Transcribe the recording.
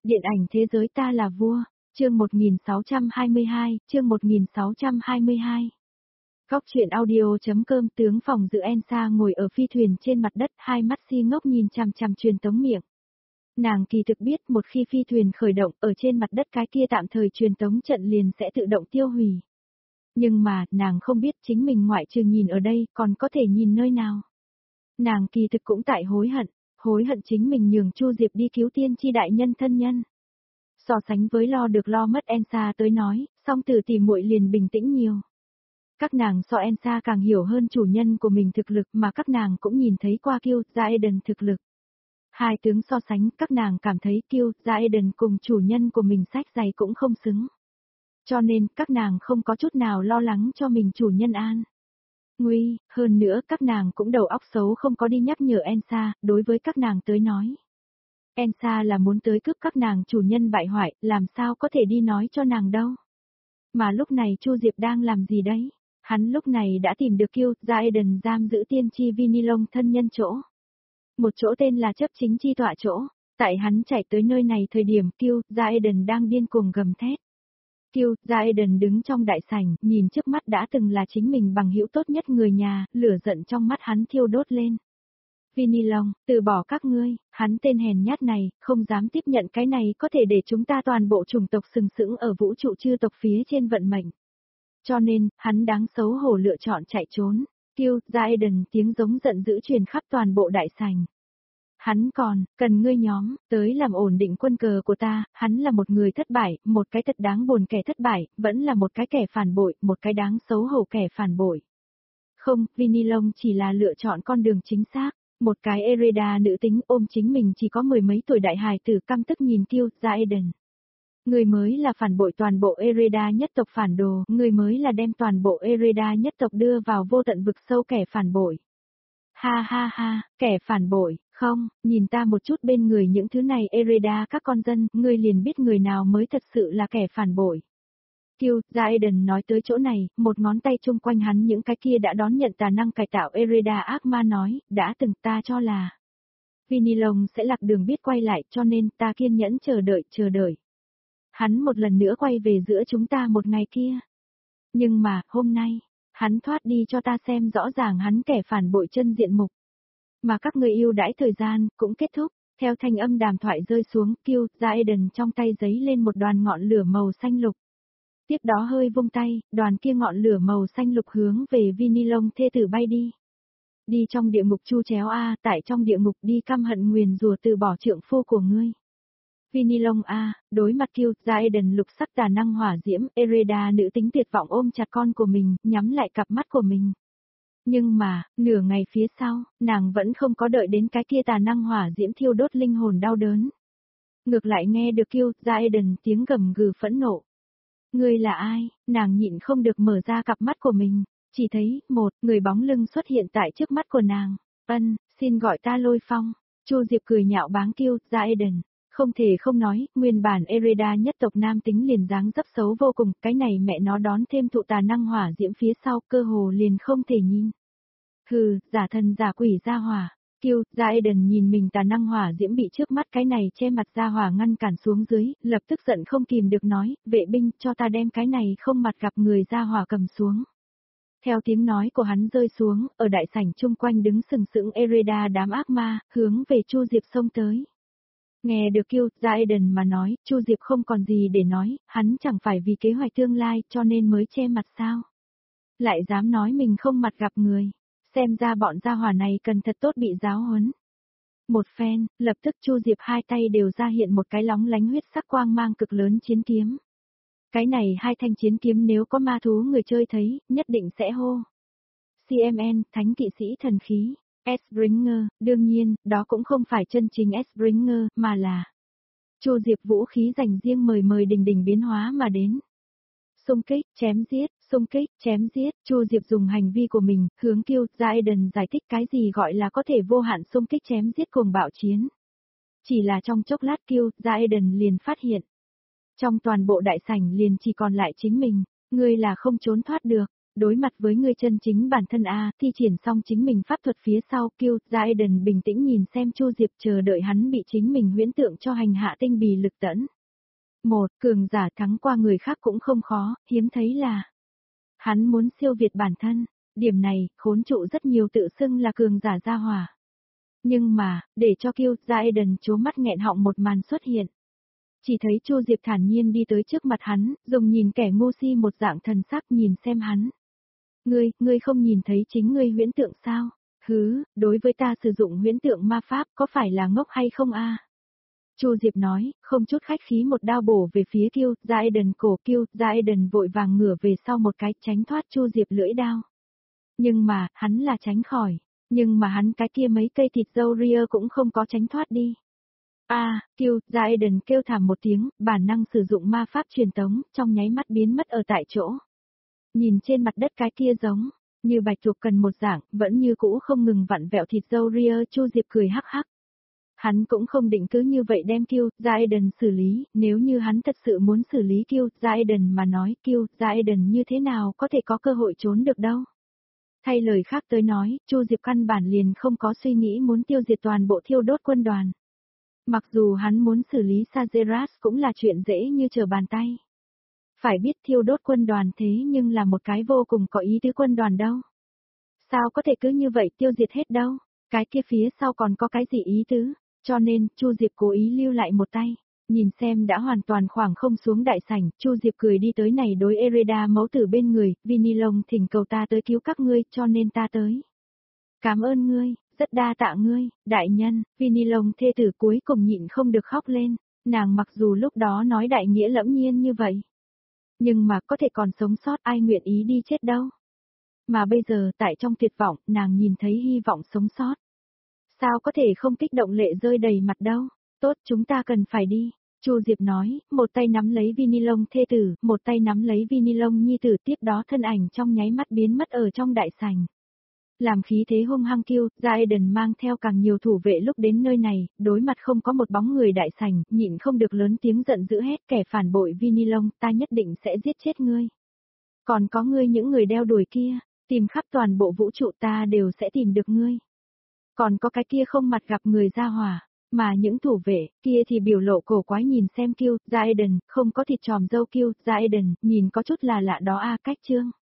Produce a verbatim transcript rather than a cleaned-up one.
Điện ảnh thế giới ta là vua, chương một nghìn sáu trăm hai mươi hai, chương một nghìn sáu trăm hai mươi hai. Góc truyện audio.com tướng phòng dự Elsa ngồi ở phi thuyền trên mặt đất, hai mắt si ngốc nhìn chằm chằm truyền tống miệng. Nàng kỳ thực biết một khi phi thuyền khởi động ở trên mặt đất cái kia tạm thời truyền tống trận liền sẽ tự động tiêu hủy. Nhưng mà, nàng không biết chính mình ngoại trừ nhìn ở đây còn có thể nhìn nơi nào. Nàng kỳ thực cũng tại hối hận, hối hận chính mình nhường Chu Diệp đi cứu tiên tri đại nhân thân nhân. So sánh với lo được lo mất Elsa tới nói, song tử tỷ muội liền bình tĩnh nhiều. Các nàng so Elsa càng hiểu hơn chủ nhân của mình thực lực mà các nàng cũng nhìn thấy qua Kill, Jaeden thực lực. Hai tướng so sánh, các nàng cảm thấy Kill, Jaeden cùng chủ nhân của mình sách giày cũng không xứng. Cho nên, các nàng không có chút nào lo lắng cho mình chủ nhân an. Nguy, hơn nữa các nàng cũng đầu óc xấu không có đi nhắc nhở Elsa, đối với các nàng tới nói. Elsa là muốn tới cướp các nàng chủ nhân bại hoại, làm sao có thể đi nói cho nàng đâu. Mà lúc này Chu Diệp đang làm gì đấy? Hắn lúc này đã tìm được Kill, Jaeden giam giữ tiên tri Vinilong thân nhân chỗ. Một chỗ tên là chấp chính chi tọa chỗ. Tại hắn chạy tới nơi này thời điểm Kill, Jaeden đang điên cuồng gầm thét. Kill, Jaeden đứng trong đại sảnh, nhìn trước mắt đã từng là chính mình bằng hữu tốt nhất người nhà, lửa giận trong mắt hắn thiêu đốt lên. Vinilong, từ bỏ các ngươi, hắn tên hèn nhát này, không dám tiếp nhận cái này có thể để chúng ta toàn bộ chủng tộc sừng sững ở vũ trụ chư tộc phía trên vận mệnh. Cho nên, hắn đáng xấu hổ lựa chọn chạy trốn. Kill, Jaeden tiếng giống giận dữ truyền khắp toàn bộ đại sảnh. Hắn còn, cần ngươi nhóm, tới làm ổn định quân cờ của ta, hắn là một người thất bại, một cái thật đáng buồn kẻ thất bại, vẫn là một cái kẻ phản bội, một cái đáng xấu hổ kẻ phản bội. Không, Vinilong chỉ là lựa chọn con đường chính xác, một cái Ereda nữ tính ôm chính mình chỉ có mười mấy tuổi đại hài tử căm tức nhìn Kill, Jaeden. Người mới là phản bội toàn bộ Ereda nhất tộc phản đồ, người mới là đem toàn bộ Ereda nhất tộc đưa vào vô tận vực sâu kẻ phản bội. Ha ha ha, kẻ phản bội, không, nhìn ta một chút bên người những thứ này Ereda các con dân, ngươi liền biết người nào mới thật sự là kẻ phản bội. Kill, Jaeden nói tới chỗ này, một ngón tay chung quanh hắn những cái kia đã đón nhận tà năng cải tạo Ereda ác ma nói, đã từng ta cho là Vinilong sẽ lạc đường biết quay lại cho nên ta kiên nhẫn chờ đợi, chờ đợi. Hắn một lần nữa quay về giữa chúng ta một ngày kia. Nhưng mà, hôm nay, hắn thoát đi cho ta xem rõ ràng hắn kẻ phản bội chân diện mục. Mà các người yêu đãi thời gian, cũng kết thúc, theo thanh âm đàm thoại rơi xuống, Kill, Jaeden trong tay giấy lên một đoàn ngọn lửa màu xanh lục. Tiếp đó hơi vung tay, đoàn kia ngọn lửa màu xanh lục hướng về Vinilong thê tử bay đi. Đi trong địa ngục chu chéo a, tại trong địa ngục đi căm hận nguyền rủa từ bỏ trượng phu của ngươi. Vinilong a, đối mặt Kill, Jaeden lục sắc tà năng hỏa diễm, Ereda nữ tính tuyệt vọng ôm chặt con của mình, nhắm lại cặp mắt của mình. Nhưng mà, nửa ngày phía sau, nàng vẫn không có đợi đến cái kia tà năng hỏa diễm thiêu đốt linh hồn đau đớn. Ngược lại nghe được Kill, Jaeden tiếng gầm gừ phẫn nộ. Ngươi là ai? Nàng nhịn không được mở ra cặp mắt của mình, chỉ thấy, một, người bóng lưng xuất hiện tại trước mắt của nàng. Ân, xin gọi ta Lôi Phong. Chu Diệp cười nhạo báng Kill, Jaeden. Không thể không nói, nguyên bản Ereda nhất tộc nam tính liền dáng dấp xấu vô cùng, cái này mẹ nó đón thêm thụ tà năng hỏa diễm phía sau, cơ hồ liền không thể nhìn. Hừ, giả thần giả quỷ ra hỏa. Kill, Jaeden nhìn mình tà năng hỏa diễm bị trước mắt cái này che mặt ra hỏa ngăn cản xuống dưới, lập tức giận không kìm được nói, vệ binh, cho ta đem cái này không mặt gặp người ra hỏa cầm xuống. Theo tiếng nói của hắn rơi xuống, ở đại sảnh chung quanh đứng sừng sững Ereda đám ác ma, hướng về Chu Diệp xông tới. Nghe được Kill, Jaeden mà nói, Chu Diệp không còn gì để nói, hắn chẳng phải vì kế hoạch tương lai cho nên mới che mặt sao. Lại dám nói mình không mặt gặp người, xem ra bọn gia hỏa này cần thật tốt bị giáo huấn. Một phen, lập tức Chu Diệp hai tay đều ra hiện một cái lóng lánh huyết sắc quang mang cực lớn chiến kiếm. Cái này hai thanh chiến kiếm nếu có ma thú người chơi thấy, nhất định sẽ hô. xê em en, thánh kỵ sĩ thần khí. Springer, đương nhiên, đó cũng không phải chân chính Springer, mà là Chu Diệp vũ khí dành riêng mời mời đình đình biến hóa mà đến. Xung kích, chém giết, xung kích, chém giết, Chu Diệp dùng hành vi của mình, hướng Kill, Jaeden giải thích cái gì gọi là có thể vô hạn xung kích chém giết cùng bạo chiến. Chỉ là trong chốc lát Kill, Jaeden liền phát hiện. Trong toàn bộ đại sảnh liền chỉ còn lại chính mình, ngươi là không trốn thoát được. đối mặt với ngươi chân chính bản thân a, thi triển xong chính mình pháp thuật phía sau, kêu, Jaden bình tĩnh nhìn xem Chu Diệp chờ đợi hắn bị chính mình huyễn tượng cho hành hạ tinh bì lực tẫn. Một, cường giả thắng qua người khác cũng không khó, hiếm thấy là hắn muốn siêu việt bản thân, điểm này, khốn trụ rất nhiều tự xưng là cường giả gia hỏa. Nhưng mà, để cho kêu, Jaden chố mắt nghẹn họng một màn xuất hiện. Chỉ thấy Chu Diệp thản nhiên đi tới trước mặt hắn, dùng nhìn kẻ ngu si một dạng thần sắc nhìn xem hắn. Ngươi, ngươi không nhìn thấy chính ngươi huyễn tượng sao? Hứ, đối với ta sử dụng huyễn tượng ma pháp có phải là ngốc hay không a? Chu Diệp nói, không chút khách khí một đao bổ về phía Kiêu, Jaden cổ Kiêu, Jaden vội vàng ngửa về sau một cái tránh thoát Chu Diệp lưỡi đao. Nhưng mà, hắn là tránh khỏi, nhưng mà hắn cái kia mấy cây thịt dâu ria cũng không có tránh thoát đi. A, à, Kiêu, Jaden kêu thảm một tiếng, bản năng sử dụng ma pháp truyền tống, trong nháy mắt biến mất ở tại chỗ. Nhìn trên mặt đất cái kia giống, như bạch tuộc cần một dạng, vẫn như cũ không ngừng vặn vẹo thịt dâu ria, Chu Diệp cười hắc hắc. Hắn cũng không định cứ như vậy đem Kiêu, Jaden xử lý, nếu như hắn thật sự muốn xử lý Kiêu, Jaden mà nói Kiêu, Jaden như thế nào có thể có cơ hội trốn được đâu. Thay lời khác tới nói, Chu Diệp căn bản liền không có suy nghĩ muốn tiêu diệt toàn bộ thiêu đốt quân đoàn. Mặc dù hắn muốn xử lý Sageras cũng là chuyện dễ như trở bàn tay. Phải biết thiêu đốt quân đoàn thế nhưng là một cái vô cùng có ý tứ quân đoàn đâu. Sao có thể cứ như vậy tiêu diệt hết đâu, cái kia phía sau còn có cái gì ý tứ, cho nên Chu Diệp cố ý lưu lại một tay. Nhìn xem đã hoàn toàn khoảng không xuống đại sảnh, Chu Diệp cười đi tới này đối Ereda mẫu tử bên người, Vinilong thỉnh cầu ta tới cứu các ngươi cho nên ta tới. Cảm ơn ngươi, rất đa tạ ngươi, đại nhân, Vinilong thê tử cuối cùng nhịn không được khóc lên, nàng mặc dù lúc đó nói đại nghĩa lẫm nhiên như vậy. Nhưng mà có thể còn sống sót ai nguyện ý đi chết đâu. Mà bây giờ tại trong tuyệt vọng, nàng nhìn thấy hy vọng sống sót. Sao có thể không kích động lệ rơi đầy mặt đâu, tốt chúng ta cần phải đi. Chu Diệp nói, một tay nắm lấy Vinilong thê tử, một tay nắm lấy Vinilong nhi tử tiếp đó thân ảnh trong nháy mắt biến mất ở trong đại sảnh. Làm khí thế hung hăng kêu, Jaden mang theo càng nhiều thủ vệ lúc đến nơi này, đối mặt không có một bóng người đại sảnh, nhịn không được lớn tiếng giận dữ hét kẻ phản bội Vinilong, ta nhất định sẽ giết chết ngươi. Còn có ngươi những người đeo đuổi kia, tìm khắp toàn bộ vũ trụ ta đều sẽ tìm được ngươi. Còn có cái kia không mặt gặp người ra hỏa. Mà những thủ vệ kia thì biểu lộ cổ quái nhìn xem kêu, Jaden, không có thịt tròm dâu kêu, Jaden, nhìn có chút là lạ đó a cách chương.